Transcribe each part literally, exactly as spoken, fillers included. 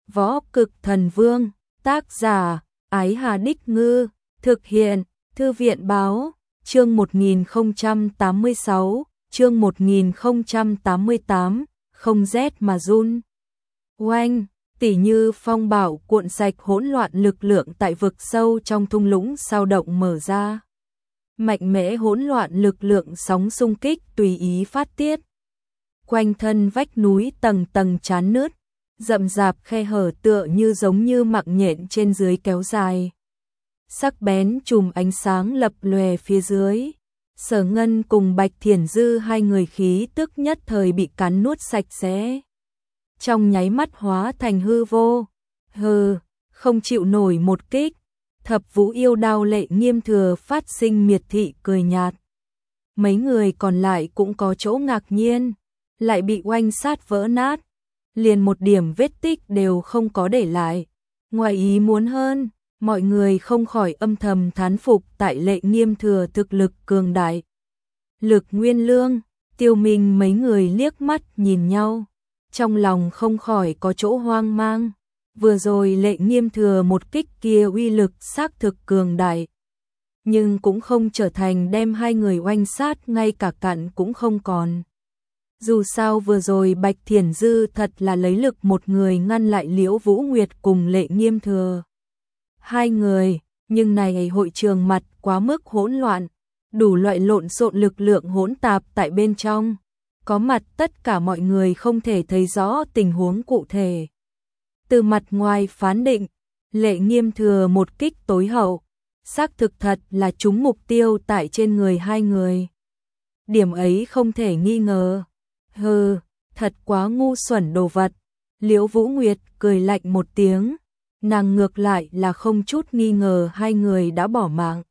Võ Cực Thần Vương, tác giả, Ái Hà Đích Ngư, thực hiện, Thư viện Báo, chương một nghìn không trăm tám mươi sáu, chương một nghìn không trăm tám mươi tám, không rét mà run. Oanh, tỉ như phong bạo cuộn sạch hỗn loạn lực lượng tại vực sâu trong thung lũng sao động mở ra. Mạnh mẽ hỗn loạn lực lượng sóng xung kích tùy ý phát tiết. Quanh thân vách núi tầng tầng chán nứt, rậm rạp khe hở tựa như giống như mạng nhện trên dưới kéo dài. Sắc bén chùm ánh sáng lập lòe phía dưới. Sở Ngân cùng Bạch Thiển Dư hai người khí tức nhất thời bị cắn nuốt sạch sẽ. Trong nháy mắt hóa thành hư vô. Hừ, không chịu nổi một kích. Thập Vũ Yêu Đao Lệ Nghiêm Thừa phát sinh miệt thị cười nhạt. Mấy người còn lại cũng có chỗ ngạc nhiên, lại bị oanh sát vỡ nát, liền một điểm vết tích đều không có để lại. Ngoài ý muốn hơn, mọi người không khỏi âm thầm thán phục tại Lệ Nghiêm Thừa thực lực cường đại. Lực Nguyên Lương, Tiêu Minh mấy người liếc mắt nhìn nhau, trong lòng không khỏi có chỗ hoang mang. Vừa rồi Lệ Nghiêm Thừa một kích kia uy lực xác thực cường đại, nhưng cũng không trở thành đem hai người oanh sát ngay cả cặn cũng không còn. Dù sao vừa rồi Bạch Thiển Dư thật là lấy lực một người ngăn lại Liễu Vũ Nguyệt cùng Lệ Nghiêm Thừa. Hai người, nhưng này hội trường mặt quá mức hỗn loạn, đủ loại lộn xộn lực lượng hỗn tạp tại bên trong. Có mặt tất cả mọi người không thể thấy rõ tình huống cụ thể. Từ mặt ngoài phán định, Lệ Nghiêm Thừa một kích tối hậu, xác thực thật là trúng mục tiêu tại trên người hai người. Điểm ấy không thể nghi ngờ. Hừ, thật quá ngu xuẩn đồ vật. Liễu Vũ Nguyệt cười lạnh một tiếng, nàng ngược lại là không chút nghi ngờ hai người đã bỏ mạng.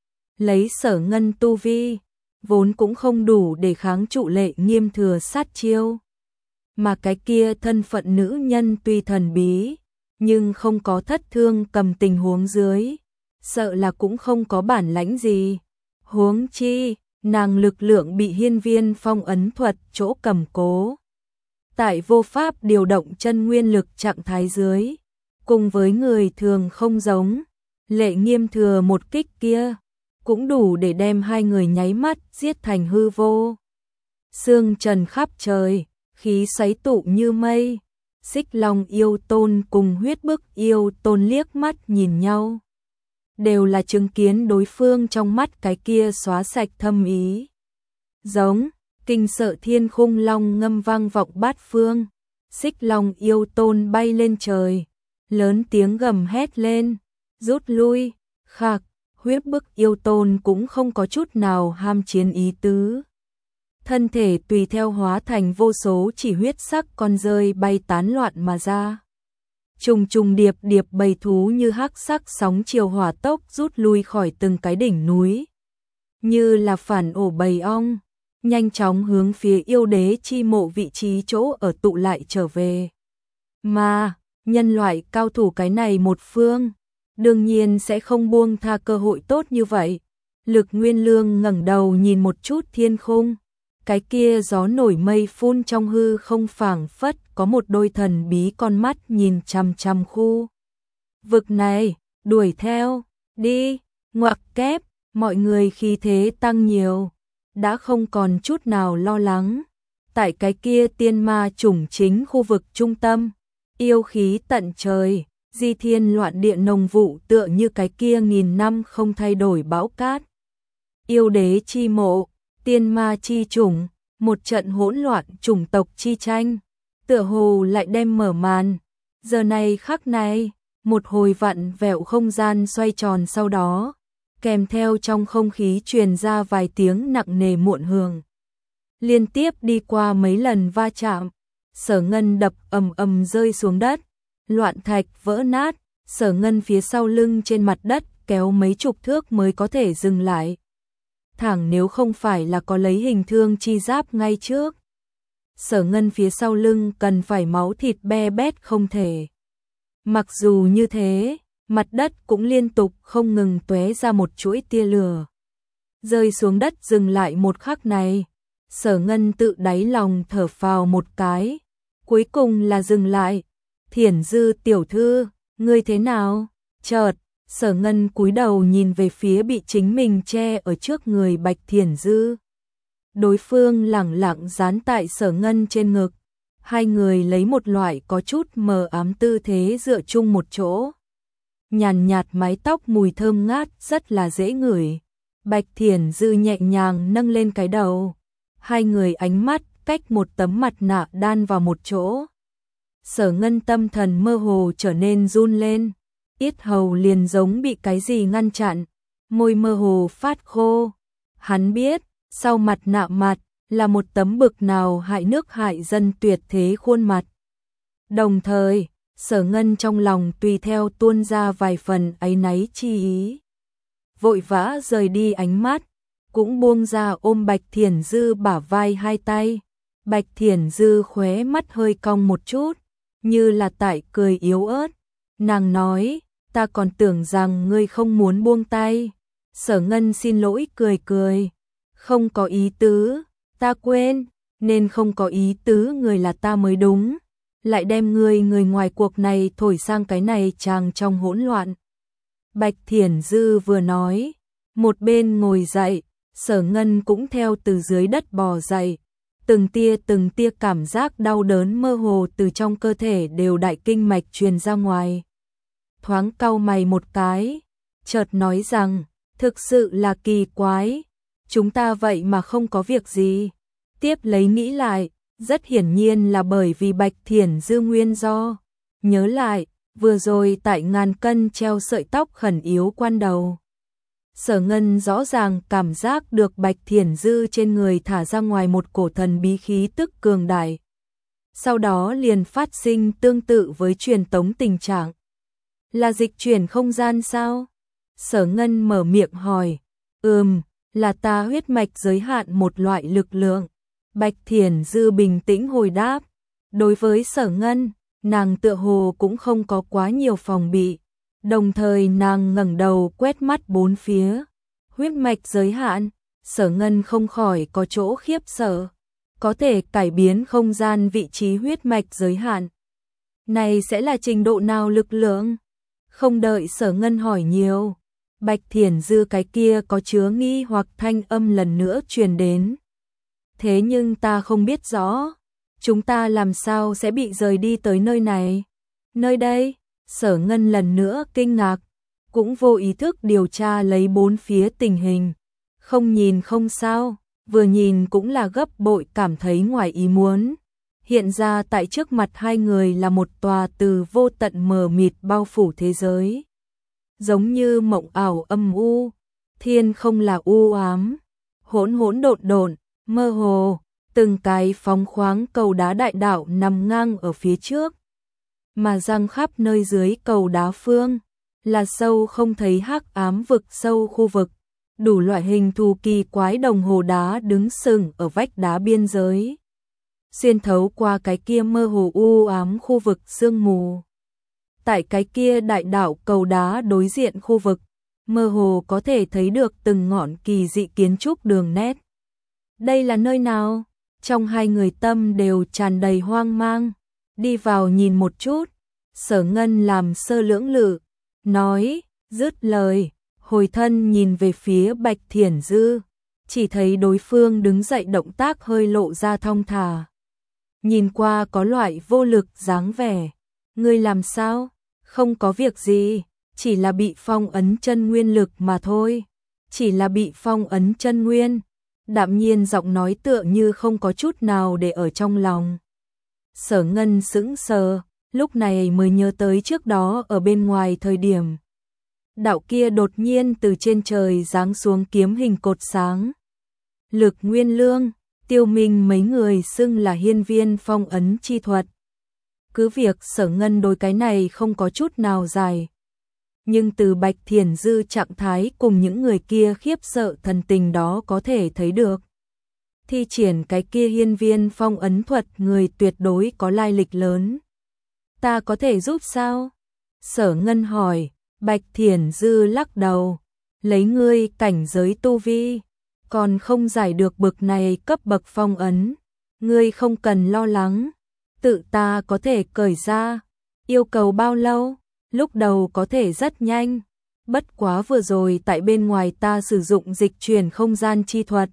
Lấy Sở Ngân tu vi, vốn cũng không đủ để kháng trụ Lệ Nghiêm Thừa sát chiêu. Mà cái kia thân phận nữ nhân tuy thần bí, nhưng không có thất thương cầm tình huống dưới, sợ là cũng không có bản lãnh gì. Huống chi, nàng lực lượng bị hiên viên phong ấn thuật chỗ cầm cố. Tại vô pháp điều động chân nguyên lực trạng thái dưới, cùng với người thường không giống, Lệ Nghiêm Thừa một kích kia, cũng đủ để đem hai người nháy mắt giết thành hư vô. Sương trần khắp trời, khí xoáy tụ như mây. Xích Long Yêu Tôn cùng Huyết Bức Yêu Tôn liếc mắt nhìn nhau, đều là chứng kiến đối phương trong mắt cái kia xóa sạch thâm ý. Giống, kinh sợ thiên khung long ngâm vang vọng bát phương. Xích Long Yêu Tôn bay lên trời, lớn tiếng gầm hét lên, rút lui. Khạc, Huyết Bức Yêu Tôn cũng không có chút nào ham chiến ý tứ. Thân thể tùy theo hóa thành vô số chỉ huyết sắc con rơi bay tán loạn mà ra. Trùng trùng điệp điệp bầy thú như hắc sắc sóng chiều hỏa tốc rút lui khỏi từng cái đỉnh núi. Như là phản ổ bầy ong, nhanh chóng hướng phía yêu đế chi mộ vị trí chỗ ở tụ lại trở về. Mà, nhân loại cao thủ cái này một phương, đương nhiên sẽ không buông tha cơ hội tốt như vậy. Lực Nguyên Lương ngẩng đầu nhìn một chút thiên khung. Cái kia gió nổi mây phun trong hư không phảng phất có một đôi thần bí con mắt nhìn chằm chằm khu vực này, đuổi theo, đi, ngoặc kép, mọi người khí thế tăng nhiều, đã không còn chút nào lo lắng. Tại cái kia tiên ma chủng chính khu vực trung tâm, yêu khí tận trời, di thiên loạn địa nồng vụ tựa như cái kia nghìn năm không thay đổi bão cát. Yêu đế chi mộ, tiên ma chi chủng, một trận hỗn loạn chủng tộc chi tranh, tựa hồ lại đem mở màn. Giờ này khắc này, một hồi vặn vẹo không gian xoay tròn sau đó, kèm theo trong không khí truyền ra vài tiếng nặng nề muộn hường. Liên tiếp đi qua mấy lần va chạm, Sở Ngân đập ầm ầm rơi xuống đất, loạn thạch vỡ nát, Sở Ngân phía sau lưng trên mặt đất kéo mấy chục thước mới có thể dừng lại. Thẳng nếu không phải là có lấy hình thương chi giáp ngay trước, Sở Ngân phía sau lưng cần phải máu thịt be bét không thể. Mặc dù như thế, mặt đất cũng liên tục không ngừng tóe ra một chuỗi tia lửa. Rơi xuống đất dừng lại một khắc này, Sở Ngân tự đáy lòng thở phào một cái, cuối cùng là dừng lại. Thiển Dư tiểu thư, ngươi thế nào? Chợt, Sở Ngân cúi đầu nhìn về phía bị chính mình che ở trước người Bạch Thiển Dư. Đối phương lẳng lặng dán tại Sở Ngân trên ngực. Hai người lấy một loại có chút mờ ám tư thế dựa chung một chỗ. Nhàn nhạt mái tóc mùi thơm ngát rất là dễ ngửi. Bạch Thiển Dư nhẹ nhàng nâng lên cái đầu. Hai người ánh mắt cách một tấm mặt nạ đan vào một chỗ. Sở Ngân tâm thần mơ hồ trở nên run lên. Yết hầu liền giống bị cái gì ngăn chặn. Môi mơ hồ phát khô. Hắn biết, sau mặt nạ mặt là một tấm bực nào hại nước hại dân tuyệt thế khuôn mặt. Đồng thời, Sở Ngân trong lòng tùy theo tuôn ra vài phần áy náy chi ý. Vội vã rời đi ánh mắt, cũng buông ra ôm Bạch Thiển Dư bả vai hai tay. Bạch Thiển Dư khóe mắt hơi cong một chút, như là tại cười yếu ớt. Nàng nói, ta còn tưởng rằng ngươi không muốn buông tay. Sở Ngân xin lỗi cười cười. Không có ý tứ, ta quên, nên không có ý tứ người là ta mới đúng. Lại đem người người ngoài cuộc này thổi sang cái này chàng trong hỗn loạn. Bạch Thiển Dư vừa nói, một bên ngồi dậy, Sở Ngân cũng theo từ dưới đất bò dậy. Từng tia từng tia cảm giác đau đớn mơ hồ từ trong cơ thể đều đại kinh mạch truyền ra ngoài. Thoáng cau mày một cái, chợt nói rằng, thực sự là kỳ quái, chúng ta vậy mà không có việc gì. Tiếp lấy nghĩ lại, rất hiển nhiên là bởi vì Bạch Thiển Dư nguyên do. Nhớ lại, vừa rồi tại ngàn cân treo sợi tóc khẩn yếu quan đầu. Sở Ngân rõ ràng cảm giác được Bạch Thiển Dư trên người thả ra ngoài một cổ thần bí khí tức cường đại. Sau đó liền phát sinh tương tự với truyền tống tình trạng. Là dịch chuyển không gian sao? Sở Ngân mở miệng hỏi. Ừm, là ta huyết mạch giới hạn một loại lực lượng. Bạch Thiển Dư bình tĩnh hồi đáp. Đối với Sở Ngân, nàng tựa hồ cũng không có quá nhiều phòng bị. Đồng thời nàng ngẩng đầu quét mắt bốn phía. Huyết mạch giới hạn, Sở Ngân không khỏi có chỗ khiếp sợ. Có thể cải biến không gian vị trí huyết mạch giới hạn. Này sẽ là trình độ nào lực lượng? Không đợi Sở Ngân hỏi nhiều, Bạch Thiển Dư cái kia có chứa nghi hoặc thanh âm lần nữa truyền đến. Thế nhưng ta không biết rõ, chúng ta làm sao sẽ bị rời đi tới nơi này? Nơi đây? Sở Ngân lần nữa kinh ngạc, cũng vô ý thức điều tra lấy bốn phía tình hình. Không nhìn không sao, vừa nhìn cũng là gấp bội cảm thấy ngoài ý muốn. Hiện ra tại trước mặt hai người là một tòa từ vô tận mờ mịt bao phủ thế giới. Giống như mộng ảo âm u, thiên không là u ám, hỗn hỗn độn độn, mơ hồ, từng cái phóng khoáng cầu đá đại đạo nằm ngang ở phía trước. Mà răng khắp nơi dưới cầu đá phương, là sâu không thấy hắc ám vực sâu khu vực. Đủ loại hình thù kỳ quái đồng hồ đá đứng sừng ở vách đá biên giới. Xuyên thấu qua cái kia mơ hồ u ám khu vực sương mù. Tại cái kia đại đạo cầu đá đối diện khu vực, mơ hồ có thể thấy được từng ngọn kỳ dị kiến trúc đường nét. Đây là nơi nào? Trong hai người tâm đều tràn đầy hoang mang. Đi vào nhìn một chút. Sở Ngân làm sơ lưỡng lự, nói, dứt lời, hồi thân nhìn về phía Bạch Thiển Dư, chỉ thấy đối phương đứng dậy động tác hơi lộ ra thong thả. Nhìn qua có loại vô lực dáng vẻ. Ngươi làm sao? Không có việc gì, chỉ là bị phong ấn chân nguyên lực mà thôi. Chỉ là bị phong ấn chân nguyên. Đạm nhiên giọng nói tựa như không có chút nào để ở trong lòng. Sở Ngân sững sờ, lúc này mới nhớ tới trước đó ở bên ngoài thời điểm. Đạo kia đột nhiên từ trên trời giáng xuống kiếm hình cột sáng. Lực Nguyên Lương, Tiêu Minh mấy người xưng là hiên viên phong ấn chi thuật. Cứ việc Sở Ngân đối cái này không có chút nào dài. Nhưng từ Bạch Thiển Dư trạng thái cùng những người kia khiếp sợ thần tình đó có thể thấy được. Thi triển cái kia hiên viên phong ấn thuật người tuyệt đối có lai lịch lớn. Ta có thể giúp sao? Sở Ngân hỏi. Bạch Thiển Dư lắc đầu. Lấy ngươi cảnh giới tu vi, còn không giải được bực này cấp bậc phong ấn. Ngươi không cần lo lắng, tự ta có thể cởi ra. Yêu cầu bao lâu? Lúc đầu có thể rất nhanh. Bất quá vừa rồi tại bên ngoài ta sử dụng dịch chuyển không gian chi thuật.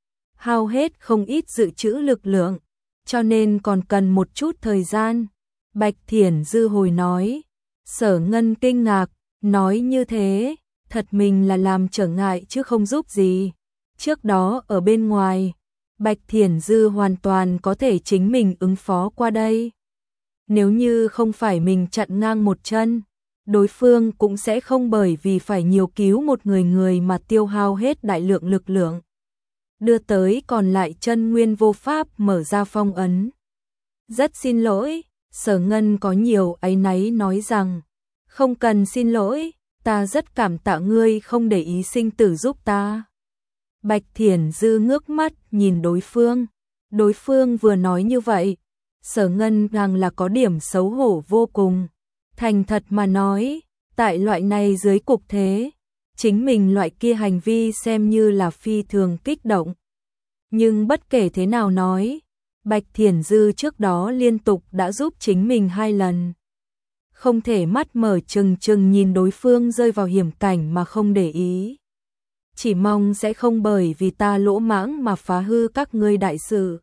Hao hết không ít dự trữ lực lượng, cho nên còn cần một chút thời gian. Bạch Thiển Dư hồi nói. Sở Ngân kinh ngạc, nói như thế, thật mình là làm trở ngại chứ không giúp gì. Trước đó ở bên ngoài, Bạch Thiển Dư hoàn toàn có thể chính mình ứng phó qua đây. Nếu như không phải mình chặn ngang một chân, đối phương cũng sẽ không bởi vì phải nhiều cứu một người người mà tiêu hao hết đại lượng lực lượng. Đưa tới còn lại chân nguyên vô pháp mở ra phong ấn. Rất xin lỗi, Sở Ngân có nhiều áy náy nói rằng, không cần xin lỗi, ta rất cảm tạ ngươi không để ý sinh tử giúp ta. Bạch Thiển Dư ngước mắt nhìn đối phương, đối phương vừa nói như vậy, Sở Ngân càng là có điểm xấu hổ vô cùng. Thành thật mà nói, tại loại này dưới cục thế, chính mình loại kia hành vi xem như là phi thường kích động. Nhưng bất kể thế nào nói, Bạch Thiển Dư trước đó liên tục đã giúp chính mình hai lần. Không thể mắt mở trừng trừng nhìn đối phương rơi vào hiểm cảnh mà không để ý. Chỉ mong sẽ không bởi vì ta lỗ mãng mà phá hư các ngươi đại sự.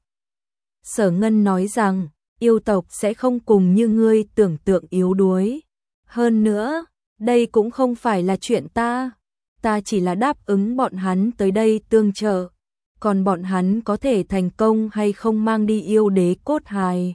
Sở Ngân nói rằng, yêu tộc sẽ không cùng như ngươi tưởng tượng yếu đuối. Hơn nữa, đây cũng không phải là chuyện ta. Ta chỉ là đáp ứng bọn hắn tới đây tương trợ. Còn bọn hắn có thể thành công hay không mang đi yêu đế cốt hài,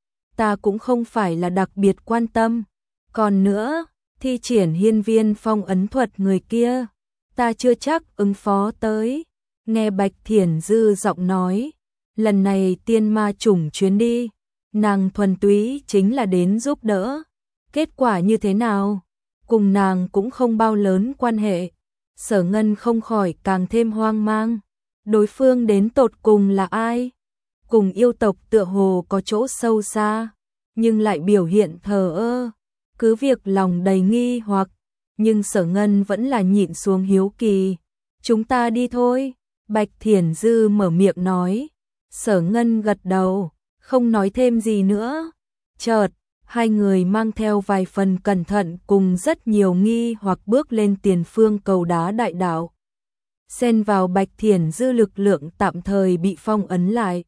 ta cũng không phải là đặc biệt quan tâm. Còn nữa, thi triển hiên viên phong ấn thuật người kia, ta chưa chắc ứng phó tới. Nghe Bạch Thiển Dư giọng nói, lần này tiên ma chủng chuyến đi, nàng thuần túy chính là đến giúp đỡ. Kết quả như thế nào? Cùng nàng cũng không bao lớn quan hệ. Sở Ngân không khỏi càng thêm hoang mang. Đối phương đến tột cùng là ai? Cùng yêu tộc tựa hồ có chỗ sâu xa, nhưng lại biểu hiện thờ ơ, cứ việc lòng đầy nghi hoặc, nhưng Sở Ngân vẫn là nhịn xuống hiếu kỳ. Chúng ta đi thôi, Bạch Thiển Dư mở miệng nói. Sở Ngân gật đầu, không nói thêm gì nữa. Chợt, hai người mang theo vài phần cẩn thận cùng rất nhiều nghi hoặc bước lên tiền phương cầu đá đại đạo. Xen vào Bạch Thiển Dư lực lượng tạm thời bị phong ấn lại.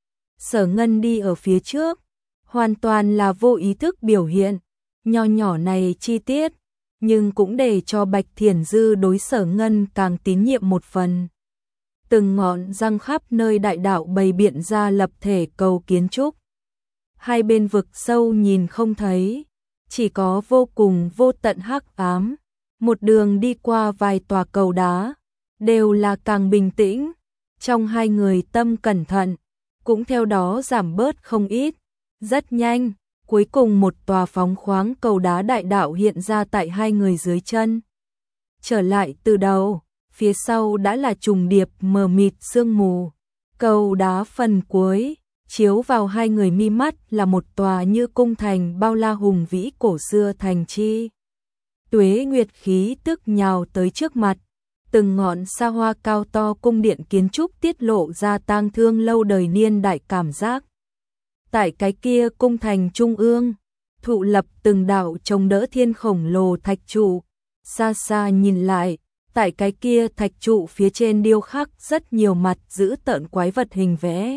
Sở Ngân đi ở phía trước, hoàn toàn là vô ý thức biểu hiện, nho nhỏ này chi tiết, nhưng cũng để cho Bạch Thiển Dư đối Sở Ngân càng tín nhiệm một phần. Từng ngọn răng khắp nơi đại đạo bày biện ra lập thể cầu kiến trúc. Hai bên vực sâu nhìn không thấy, chỉ có vô cùng vô tận hắc ám. Một đường đi qua vài tòa cầu đá, đều là càng bình tĩnh. Trong hai người tâm cẩn thận, cũng theo đó giảm bớt không ít. Rất nhanh, cuối cùng một tòa phóng khoáng cầu đá đại đạo hiện ra tại hai người dưới chân. Trở lại từ đầu, phía sau đã là trùng điệp mờ mịt sương mù. Cầu đá phần cuối, chiếu vào hai người mi mắt là một tòa như cung thành bao la hùng vĩ cổ xưa thành chi. Tuế nguyệt khí tức nhào tới trước mặt, từng ngọn xa hoa cao to cung điện kiến trúc tiết lộ ra tang thương lâu đời niên đại cảm giác. Tại cái kia cung thành trung ương, thụ lập từng đạo chống đỡ thiên khổng lồ thạch trụ. Xa xa nhìn lại, tại cái kia thạch trụ phía trên điêu khắc rất nhiều mặt dữ tợn quái vật hình vẽ.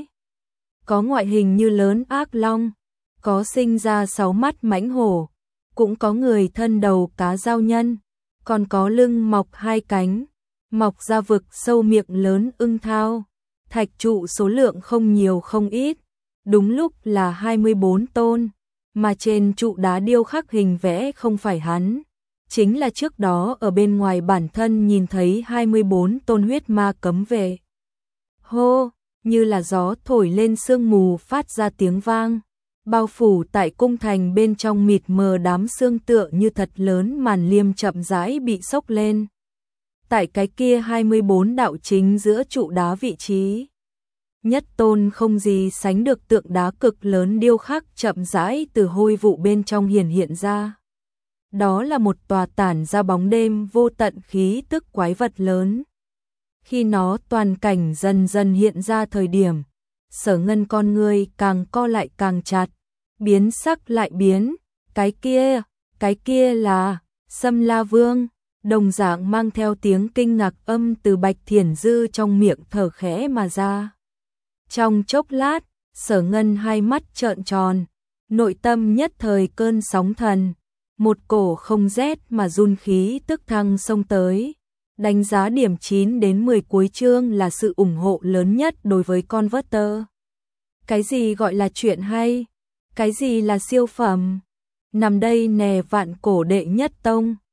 Có ngoại hình như lớn ác long, có sinh ra sáu mắt mãnh hổ, cũng có người thân đầu cá giao nhân, còn có lưng mọc hai cánh, mọc ra vực sâu miệng lớn ưng thao. Thạch trụ số lượng không nhiều không ít, đúng lúc là hai mươi bốn tôn, mà trên trụ đá điêu khắc hình vẽ không phải hắn, chính là trước đó ở bên ngoài bản thân nhìn thấy hai mươi bốn tôn huyết ma cấm vệ. Hô, như là gió thổi lên sương mù phát ra tiếng vang, bao phủ tại cung thành bên trong mịt mờ đám sương tựa như thật lớn màn liêm chậm rãi bị xốc lên. Tại cái kia hai mươi bốn đạo chính giữa trụ đá vị trí, nhất tôn không gì sánh được tượng đá cực lớn điêu khắc chậm rãi từ hôi vụ bên trong hiển hiện ra. Đó là một tòa tản ra bóng đêm vô tận khí tức quái vật lớn. Khi nó toàn cảnh dần dần hiện ra thời điểm, Sở Ngân con người càng co lại càng chặt, biến sắc lại biến, Cái kia, cái kia là Sâm La Vương, đồng dạng mang theo tiếng kinh ngạc âm từ Bạch Thiển Dư trong miệng thở khẽ mà ra. Trong chốc lát, Sở Ngân hai mắt trợn tròn, nội tâm nhất thời cơn sóng thần, một cổ không rét mà run khí tức thăng xông tới. Đánh giá điểm chín đến mười cuối chương là sự ủng hộ lớn nhất đối với Converter. Cái gì gọi là chuyện hay? Cái gì là siêu phẩm? Nằm đây nè vạn cổ đệ nhất tông.